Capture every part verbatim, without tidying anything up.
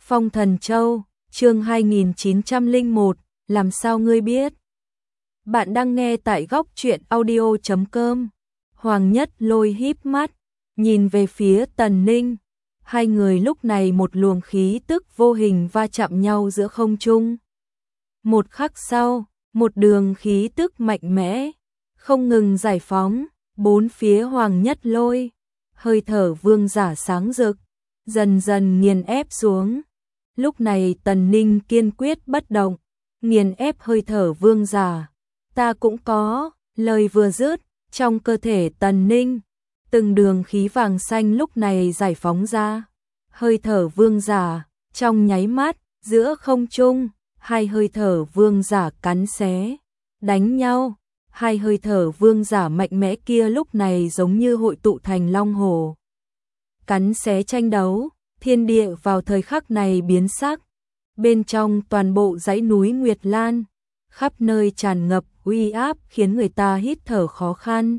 Phong Thần Châu, chương hai nghìn chín trăm lẻ một, làm sao ngươi biết? Bạn đang nghe tại góc truyện audio chấm com. Hoàng Nhất Lôi híp mắt, nhìn về phía Tần Ninh. Hai người lúc này một luồng khí tức vô hình va chạm nhau giữa không trung. Một khắc sau, một đường khí tức mạnh mẽ, không ngừng giải phóng, bốn phía Hoàng Nhất Lôi. Hơi thở vương giả sáng rực, dần dần nghiền ép xuống. Lúc này Tần Ninh kiên quyết bất động, nghiền ép hơi thở vương giả. Ta cũng có, lời vừa dứt, trong cơ thể Tần Ninh, từng đường khí vàng xanh lúc này giải phóng ra. Hơi thở vương giả, trong nháy mắt, giữa không trung, hai hơi thở vương giả cắn xé, đánh nhau. Hai hơi thở vương giả mạnh mẽ kia lúc này giống như hội tụ thành long hồ. Cắn xé tranh đấu, thiên địa vào thời khắc này biến sắc. Bên trong toàn bộ dãy núi Nguyệt Lan, khắp nơi tràn ngập uy áp khiến người ta hít thở khó khăn.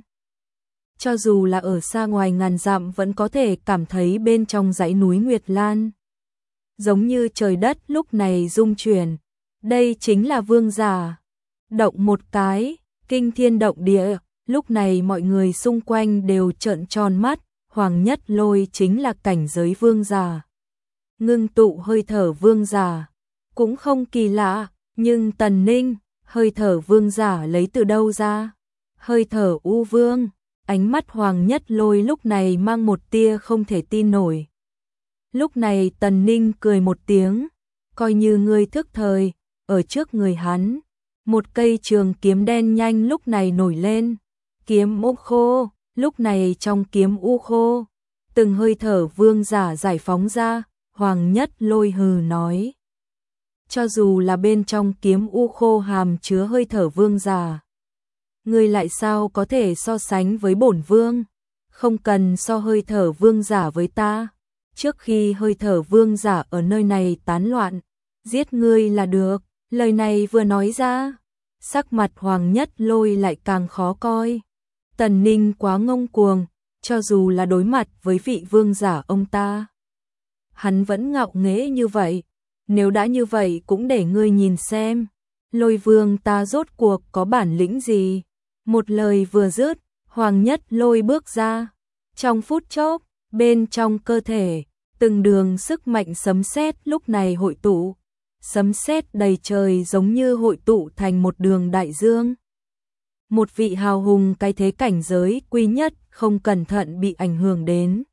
Cho dù là ở xa ngoài ngàn dặm vẫn có thể cảm thấy bên trong dãy núi Nguyệt Lan. Giống như trời đất lúc này rung chuyển. Đây chính là vương giả. Động một cái, kinh thiên động địa, lúc này mọi người xung quanh đều trợn tròn mắt. Hoàng Nhất Lôi chính là cảnh giới vương giả. Ngưng tụ hơi thở vương giả, cũng không kỳ lạ, nhưng Tần Ninh, hơi thở vương giả lấy từ đâu ra? Hơi thở U Vương, ánh mắt Hoàng Nhất Lôi lúc này mang một tia không thể tin nổi. Lúc này Tần Ninh cười một tiếng, coi như ngươi thức thời, ở trước người hắn. Một cây trường kiếm đen nhanh lúc này nổi lên, kiếm u khô, lúc này trong kiếm u khô, từng hơi thở vương giả giải phóng ra. Hoàng Nhất Lôi hừ nói, cho dù là bên trong kiếm u khô hàm chứa hơi thở vương giả, ngươi lại sao có thể so sánh với bổn vương? Không cần so hơi thở vương giả với ta, trước khi hơi thở vương giả ở nơi này tán loạn, giết ngươi là được. Lời này vừa nói ra, sắc mặt Hoàng Nhất Lôi lại càng khó coi. Tần Ninh quá ngông cuồng, cho dù là đối mặt với vị vương giả ông ta, hắn vẫn ngạo nghễ như vậy. Nếu đã như vậy cũng để ngươi nhìn xem, Lôi vương ta rốt cuộc có bản lĩnh gì. Một lời vừa dứt, Hoàng Nhất Lôi bước ra. Trong phút chốc, bên trong cơ thể, từng đường sức mạnh sấm sét lúc này hội tụ. Sấm sét đầy trời giống như hội tụ thành một đường đại dương. Một vị hào hùng cái thế cảnh giới quý nhất không cẩn thận bị ảnh hưởng đến.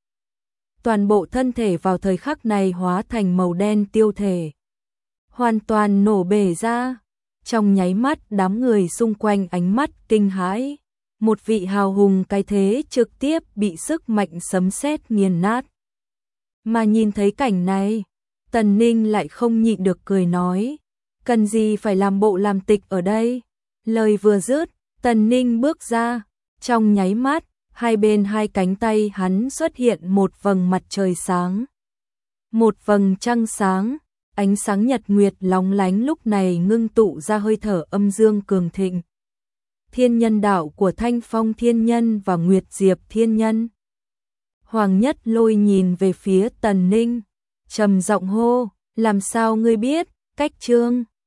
Toàn bộ thân thể vào thời khắc này hóa thành màu đen tiêu thể, hoàn toàn nổ bể ra. Trong nháy mắt đám người xung quanh ánh mắt kinh hãi. Một vị hào hùng cái thế trực tiếp bị sức mạnh sấm sét nghiền nát. Mà nhìn thấy cảnh này, Tần Ninh lại không nhịn được cười nói, cần gì phải làm bộ làm tịch ở đây. Lời vừa dứt, Tần Ninh bước ra, trong nháy mắt, hai bên hai cánh tay hắn xuất hiện một vầng mặt trời sáng, một vầng trăng sáng, ánh sáng nhật nguyệt lóng lánh lúc này ngưng tụ ra hơi thở âm dương cường thịnh. Thiên nhân đạo của Thanh Phong Thiên Nhân và Nguyệt Diệp Thiên Nhân. Hoàng Nhất Lôi nhìn về phía Tần Ninh, trầm giọng hô, làm sao ngươi biết? Cách chương